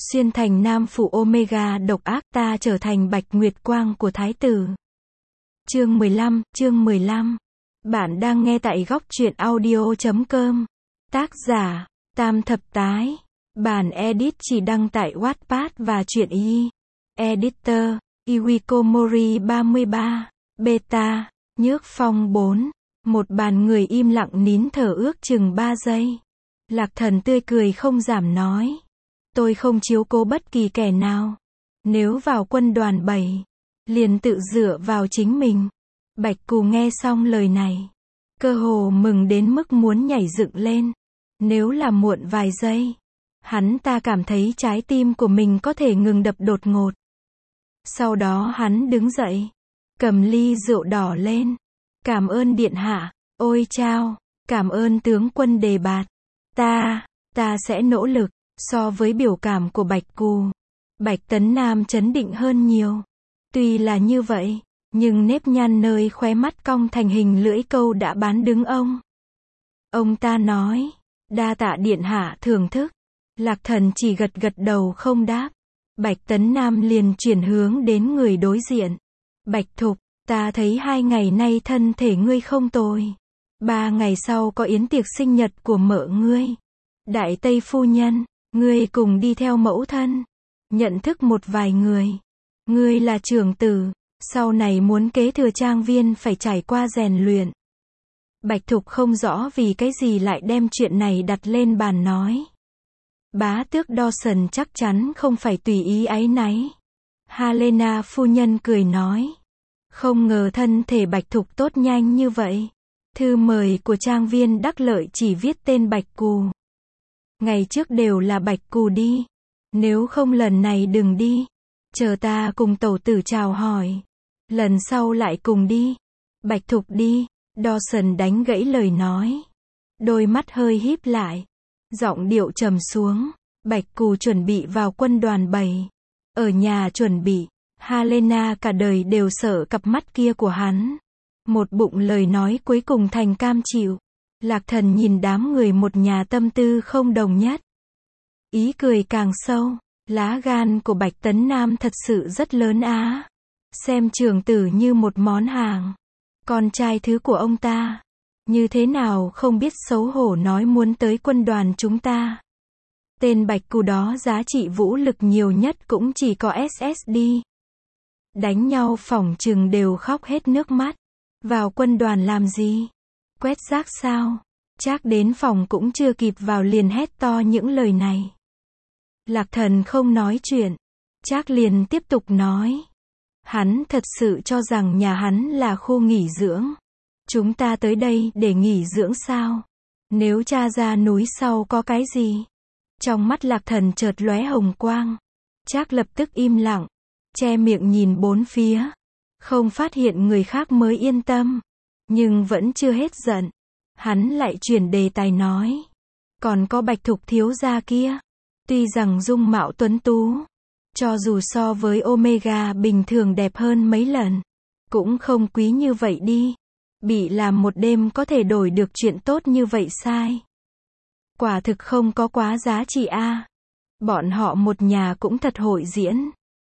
Xuyên thành nam phụ Omega độc ác, ta trở thành bạch nguyệt quang của thái tử. Chương 15. Bạn đang nghe tại góc truyện audio.com. Tác giả, Tam Thập Tái. Bản edit chỉ đăng tại Wattpad và truyện y. Editor, Iwikomori 33. Beta, Nhước Phong 4. Một bàn người im lặng nín thở ước chừng 3 giây. Lạc Thần tươi cười không giảm nói. Tôi không chiếu cố bất kỳ kẻ nào. Nếu vào quân đoàn 7, liền tự dựa vào chính mình. Bạch Cù nghe xong lời này, cơ hồ mừng đến mức muốn nhảy dựng lên. Nếu là muộn vài giây, hắn ta cảm thấy trái tim của mình có thể ngừng đập đột ngột. Sau đó hắn đứng dậy, cầm ly rượu đỏ lên. Cảm ơn điện hạ, ôi chao, cảm ơn tướng quân đề bạt. Ta sẽ nỗ lực. So với biểu cảm của Bạch Cù, Bạch Tấn Nam trấn định hơn nhiều. Tuy là như vậy, nhưng nếp nhăn nơi khóe mắt cong thành hình lưỡi câu đã bán đứng ông. Ông ta nói, đa tạ điện hạ thưởng thức. Lạc Thần chỉ gật gật đầu không đáp. Bạch Tấn Nam liền chuyển hướng đến người đối diện. Bạch Thục, ta thấy 2 ngày nay thân thể ngươi không tồi. 3 ngày sau có yến tiệc sinh nhật của mợ ngươi. Đại Tây phu nhân, ngươi cùng đi theo mẫu thân. Nhận thức một vài người. Ngươi là trưởng tử, sau này muốn kế thừa trang viên phải trải qua rèn luyện. Bạch Thục không rõ vì cái gì lại đem chuyện này đặt lên bàn nói. Bá tước Dawson chắc chắn không phải tùy ý áy náy. Helena phu nhân cười nói. Không ngờ thân thể Bạch Thục tốt nhanh như vậy. Thư mời của trang viên Đắc Lợi chỉ viết tên Bạch Cù. Ngày trước đều là Bạch Cù đi. Nếu không lần này đừng đi. Chờ ta cùng tẩu tử chào hỏi. Lần sau lại cùng đi. Bạch Thục đi. Dawson đánh gãy lời nói. Đôi mắt hơi híp lại. Giọng điệu trầm xuống. Bạch Cù chuẩn bị vào quân đoàn 7. Ở nhà chuẩn bị. Helena cả đời đều sợ cặp mắt kia của hắn. Một bụng lời nói cuối cùng thành cam chịu. Lạc Thần nhìn đám người một nhà tâm tư không đồng nhất. Ý cười càng sâu. Lá gan của Bạch Tấn Nam thật sự rất lớn á. Xem trưởng tử như một món hàng. Con trai thứ của ông ta. Như thế nào không biết xấu hổ nói muốn tới quân đoàn chúng ta. Tên Bạch Cù đó giá trị vũ lực nhiều nhất cũng chỉ có SSD. Đánh nhau phỏng chừng đều khóc hết nước mắt. Vào quân đoàn làm gì? Quét rác sao? Trác đến phòng cũng chưa kịp vào liền hét to những lời này. Lạc Thần không nói chuyện. Trác liền tiếp tục nói. Hắn thật sự cho rằng nhà hắn là khu nghỉ dưỡng. Chúng ta tới đây để nghỉ dưỡng sao? Nếu tra ra núi sau có cái gì? Trong mắt Lạc Thần chợt lóe hồng quang. Trác lập tức im lặng. Che miệng nhìn bốn phía. Không phát hiện người khác mới yên tâm. Nhưng vẫn chưa hết giận. Hắn lại chuyển đề tài nói. Còn có Bạch Thục thiếu gia kia. Tuy rằng dung mạo tuấn tú. Cho dù so với Omega bình thường đẹp hơn mấy lần. Cũng không quý như vậy đi. Bị làm một đêm có thể đổi được chuyện tốt như vậy sai. Quả thực không có quá giá trị a. Bọn họ một nhà cũng thật hội diễn.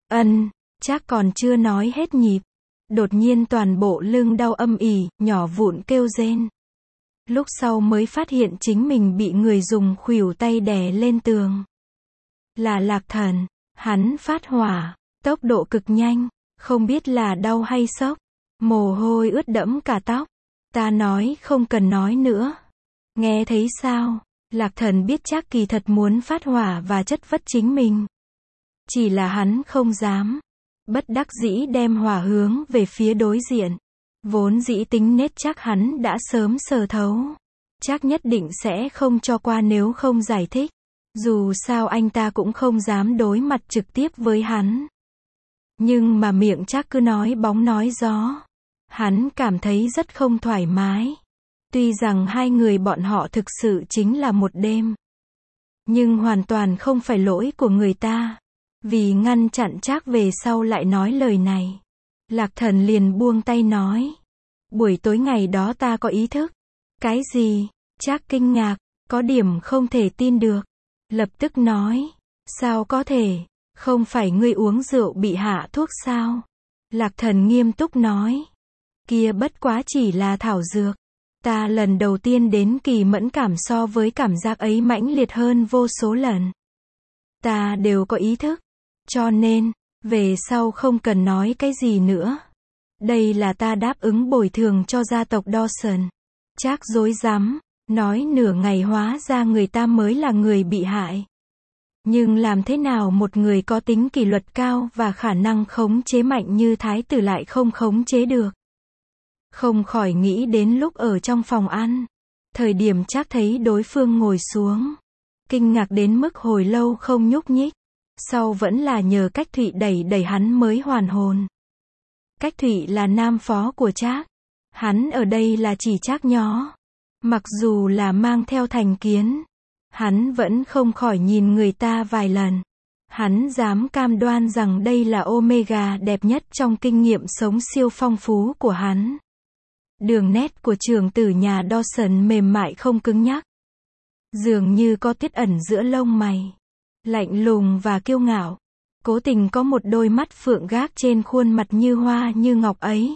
Chắc còn chưa nói hết nhịp. Đột nhiên toàn bộ lưng đau âm ỉ, nhỏ vụn kêu rên. Lúc sau mới phát hiện chính mình bị người dùng khuỷu tay đè lên tường. Là Lạc Thần. Hắn phát hỏa, tốc độ cực nhanh, không biết là đau hay sốc. Mồ hôi ướt đẫm cả tóc. Ta nói không cần nói nữa. Nghe thấy sao? Lạc Thần biết chắc kỳ thật muốn phát hỏa và chất vấn chính mình. Chỉ là hắn không dám. Bất đắc dĩ đem hỏa hướng về phía đối diện. Vốn dĩ tính nết chắc hắn đã sớm sờ thấu. Chắc nhất định sẽ không cho qua nếu không giải thích. Dù sao anh ta cũng không dám đối mặt trực tiếp với hắn. Nhưng mà miệng chắc cứ nói bóng nói gió. Hắn cảm thấy rất không thoải mái. Tuy rằng hai người bọn họ thực sự chính là một đêm. Nhưng hoàn toàn không phải lỗi của người ta. Vì ngăn chặn Trác về sau lại nói lời này. Lạc Thần liền buông tay nói. Buổi tối ngày đó ta có ý thức. Cái gì? Trác kinh ngạc, có điểm không thể tin được. Lập tức nói. Sao có thể? Không phải ngươi uống rượu bị hạ thuốc sao? Lạc Thần nghiêm túc nói. Kia bất quá chỉ là thảo dược. Ta lần đầu tiên đến kỳ mẫn cảm so với cảm giác ấy mãnh liệt hơn vô số lần. Ta đều có ý thức. Cho nên, về sau không cần nói cái gì nữa. Đây là ta đáp ứng bồi thường cho gia tộc Dawson. Trác rối rắm, nói nửa ngày hóa ra người ta mới là người bị hại. Nhưng làm thế nào một người có tính kỷ luật cao và khả năng khống chế mạnh như thái tử lại không khống chế được? Không khỏi nghĩ đến lúc ở trong phòng ăn. Thời điểm Trác thấy đối phương ngồi xuống. Kinh ngạc đến mức hồi lâu không nhúc nhích. Sau vẫn là nhờ Cách Thụy đẩy đẩy hắn mới hoàn hồn. Cách Thụy là nam phó của Trác. Hắn ở đây là chỉ Trác nhó. Mặc dù là mang theo thành kiến, hắn vẫn không khỏi nhìn người ta vài lần. Hắn dám cam đoan rằng đây là Omega đẹp nhất trong kinh nghiệm sống siêu phong phú của hắn. Đường nét của trưởng tử nhà Dawson mềm mại không cứng nhắc. Dường như có tiết ẩn giữa lông mày. Lạnh lùng và kiêu ngạo. Cố tình có một đôi mắt phượng gác trên khuôn mặt như hoa như ngọc ấy.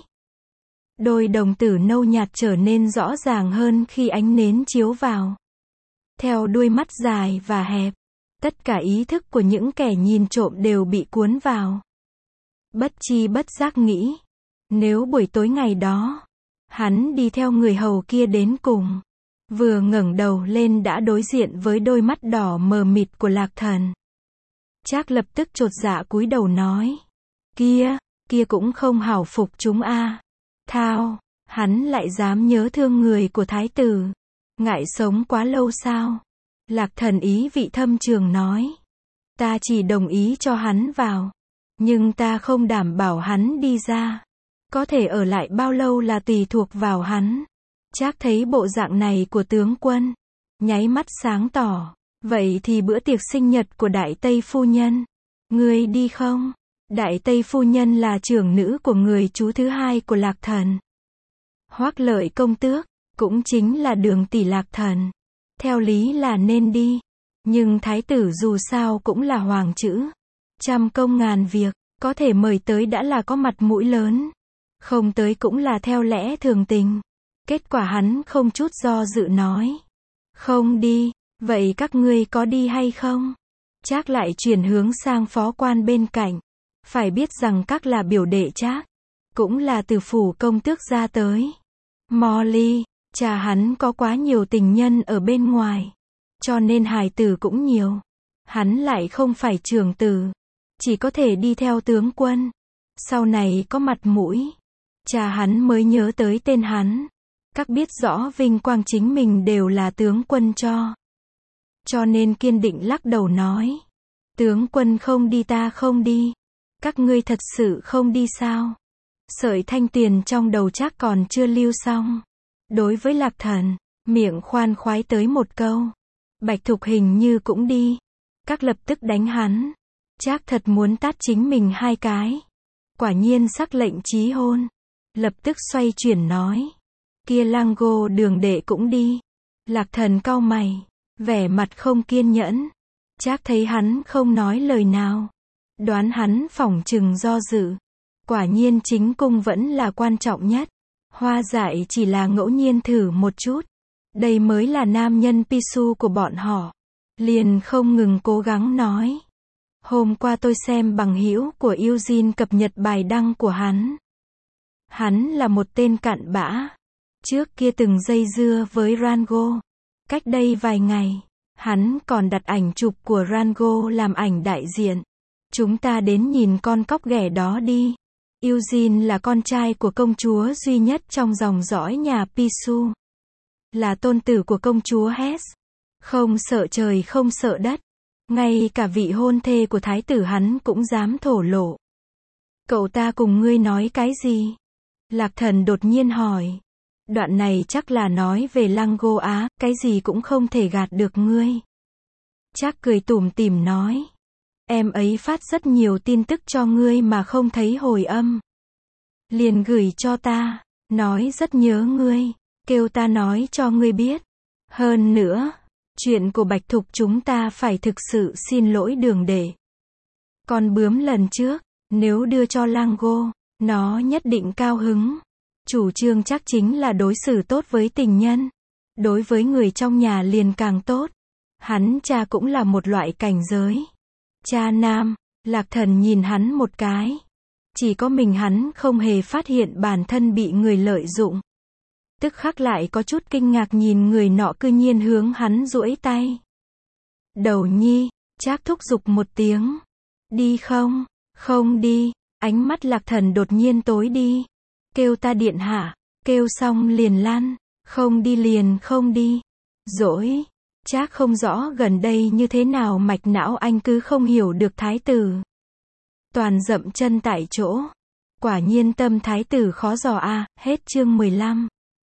Đôi đồng tử nâu nhạt trở nên rõ ràng hơn khi ánh nến chiếu vào. Theo đuôi mắt dài và hẹp, tất cả ý thức của những kẻ nhìn trộm đều bị cuốn vào. Bất chi bất giác nghĩ, nếu buổi tối ngày đó, hắn đi theo người hầu kia đến cùng, vừa ngẩng đầu lên đã đối diện với đôi mắt đỏ mờ mịt của Lạc Thần. Trác lập tức chột dạ cúi đầu nói, kia cũng không hảo phục chúng a. Thao, hắn lại dám nhớ thương người của thái tử. Ngại sống quá lâu sao? Lạc Thần ý vị thâm trường nói. Ta chỉ đồng ý cho hắn vào. Nhưng ta không đảm bảo hắn đi ra. Có thể ở lại bao lâu là tùy thuộc vào hắn. Trác thấy bộ dạng này của tướng quân. Nháy mắt sáng tỏ. Vậy thì bữa tiệc sinh nhật của Đại Tây Phu Nhân. Ngươi đi không? Đại Tây Phu Nhân là trưởng nữ của người chú thứ hai của Lạc Thần. Hoắc Lợi công tước, cũng chính là Đường tỷ Lạc Thần. Theo lý là nên đi. Nhưng thái tử dù sao cũng là hoàng chữ. Trăm công ngàn việc, có thể mời tới đã là có mặt mũi lớn. Không tới cũng là theo lẽ thường tình. Kết quả hắn không chút do dự nói. Không đi, vậy các ngươi có đi hay không? Trác lại chuyển hướng sang phó quan bên cạnh. Phải biết rằng các là biểu đệ Trác, cũng là từ phủ công tước ra tới. Molly, cha hắn có quá nhiều tình nhân ở bên ngoài, cho nên hài tử cũng nhiều. Hắn lại không phải trưởng tử, chỉ có thể đi theo tướng quân. Sau này có mặt mũi, cha hắn mới nhớ tới tên hắn. Các biết rõ vinh quang chính mình đều là tướng quân cho nên kiên định lắc đầu nói. Tướng quân không đi ta không đi. Các ngươi thật sự không đi sao? Sợi thanh tuyền trong đầu Trác còn chưa lưu xong. Đối với Lạc Thần, miệng khoan khoái tới một câu. Bạch Thục hình như cũng đi. Các lập tức đánh hắn. Trác thật muốn tát chính mình hai cái. Quả nhiên sắc lệnh chí hôn. Lập tức xoay chuyển nói. Kia Lango Đường đệ cũng đi. Lạc Thần cau mày, vẻ mặt không kiên nhẫn. Trác thấy hắn không nói lời nào. Đoán hắn phỏng chừng do dự. Quả nhiên chính cung vẫn là quan trọng nhất. Hoa dại chỉ là ngẫu nhiên thử một chút. Đây mới là nam nhân Pisu của bọn họ. Liền không ngừng cố gắng nói. Hôm qua tôi xem bằng hữu của Eugene cập nhật bài đăng của hắn. Hắn là một tên cặn bã. Trước kia từng dây dưa với Rango. Cách đây vài ngày, hắn còn đặt ảnh chụp của Rango làm ảnh đại diện. Chúng ta đến nhìn con cóc ghẻ đó đi. Eugene là con trai của công chúa duy nhất trong dòng dõi nhà Pisu. Là tôn tử của công chúa Hess. Không sợ trời không sợ đất. Ngay cả vị hôn thê của thái tử hắn cũng dám thổ lộ. Cậu ta cùng ngươi nói cái gì? Lạc Thần đột nhiên hỏi. Đoạn này chắc là nói về Lango Á, cái gì cũng không thể gạt được ngươi. Trác cười tủm tỉm nói. Em ấy phát rất nhiều tin tức cho ngươi mà không thấy hồi âm. Liền gửi cho ta, nói rất nhớ ngươi, kêu ta nói cho ngươi biết. Hơn nữa, Chuyện của Bạch Thục chúng ta phải thực sự xin lỗi Đường Đệ. Con bướm lần trước, nếu đưa cho Lango, nó nhất định cao hứng. Chủ trương chắc chính là đối xử tốt với tình nhân. Đối với người trong nhà liền càng tốt. Hắn cha cũng là một loại cảnh giới. Cha nam, Lạc Thần nhìn hắn một cái. Chỉ có mình hắn không hề phát hiện bản thân bị người lợi dụng. Tức khắc lại có chút kinh ngạc nhìn người nọ cư nhiên hướng hắn duỗi tay. Đầu nhi, Trác thúc giục một tiếng. Đi không? Không đi. Ánh mắt Lạc Thần đột nhiên tối đi. Kêu ta điện hạ. Kêu xong liền lăn. Không đi liền không đi. Dỗi. Trác không rõ gần đây như thế nào mạch não anh cứ không hiểu được thái tử. Toàn dậm chân tại chỗ. Quả nhiên tâm thái tử khó dò a. Hết chương 15.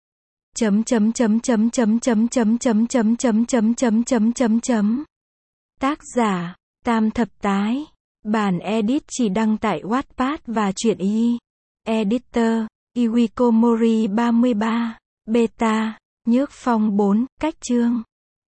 Tác giả Tam Thập Tái. Bản edit chỉ đăng tại Wattpad và truyện y. Editor Iwiko Mori 33. Beta Nhước Phong 4. Cách chương